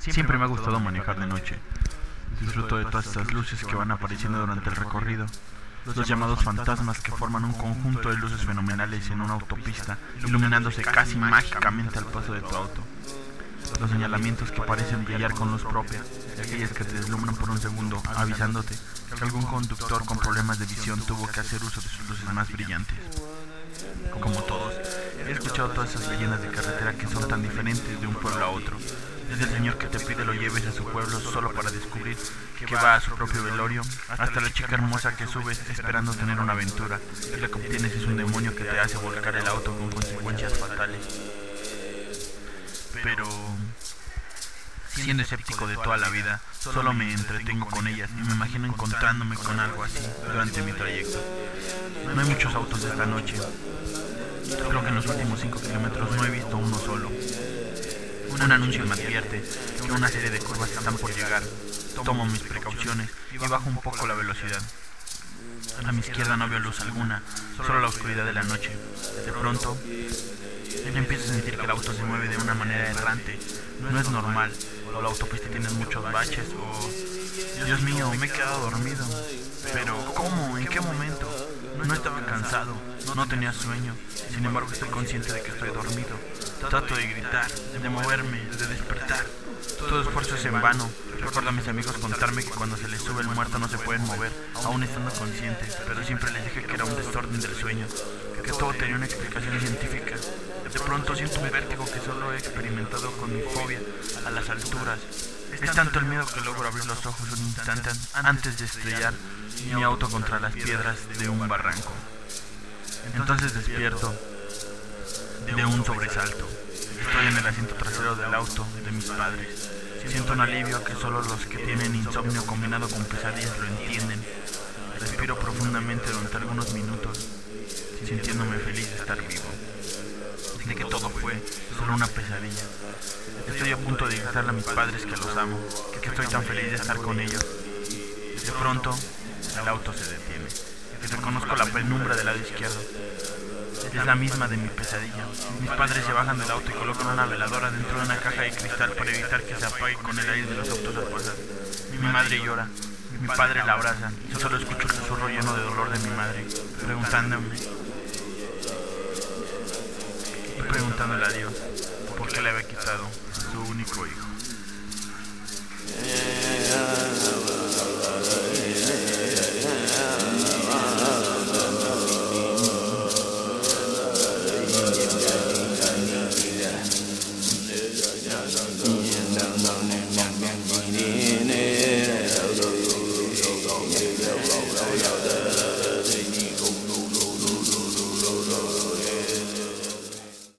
Siempre me ha gustado manejar de noche. Disfruto de todas estas luces que van apareciendo durante el recorrido. Los llamados fantasmas que forman un conjunto de luces fenomenales en una autopista, iluminándose casi mágicamente al paso de tu auto. Los señalamientos que parecen brillar con luz propia, aquellas que te deslumbran por un segundo, avisándote que algún conductor con problemas de visión tuvo que hacer uso de sus luces más brillantes. Como todos, he escuchado todas esas leyendas de carretera que son tan diferentes de un pueblo a otro. Desde el señor que te pide lo lleves a su pueblo solo para descubrir que va a su propio velorio, hasta la chica hermosa que subes esperando tener una aventura, y lo que obtienes es un demonio que te hace volcar el auto con consecuencias fatales. Pero, siendo escéptico de toda la vida, solo me entretengo con ellas y me imagino encontrándome con algo así durante mi trayecto. No hay muchos autos esta noche. Creo que en los últimos 5 kilómetros no he visto uno solo. Un anuncio me advierte que una serie de curvas están por llegar. Tomo mis precauciones y bajo un poco la velocidad. A mi izquierda no veo luz alguna, solo la oscuridad de la noche. De pronto, empiezo a sentir que el auto se mueve de una manera errante. No es normal, o la autopista tiene muchos baches, o... Dios mío, me he quedado dormido. Pero, ¿cómo? ¿En qué momento? No estaba cansado, no tenía sueño. Sin embargo, estoy consciente de que estoy dormido. Trato de gritar, de moverme, de despertar. Todo esfuerzo es en vano. Recuerdo a mis amigos contarme que cuando se les sube el muerto no se pueden mover, aún estando conscientes, pero siempre les dije que era un desorden del sueño, que todo tenía una explicación científica. De pronto siento un vértigo que solo he experimentado con mi fobia a las alturas. Es tanto el miedo que logro abrir los ojos un instante antes de estrellar mi auto contra las piedras de un barranco. Entonces despierto de un sobresalto. Estoy en el asiento trasero del auto de mis padres. Siento un alivio que solo los que tienen insomnio combinado con pesadillas lo entienden. Respiro profundamente durante algunos minutos, sintiéndome feliz de estar vivo, de que todo fue solo una pesadilla. Estoy a punto de gritarle a mis padres que los amo, que estoy tan feliz de estar con ellos. De pronto, el auto se detiene. Reconozco la penumbra del lado izquierdo. Es la misma de mi pesadilla. Mis padres se bajan del auto y colocan una veladora dentro de una caja de cristal para evitar que se apague con el aire de los autos al pasar. Mi madre llora. Mi padre la abraza. Yo solo escucho el susurro lleno de dolor de mi madre, preguntándole a Dios por qué le había quitado su único hijo.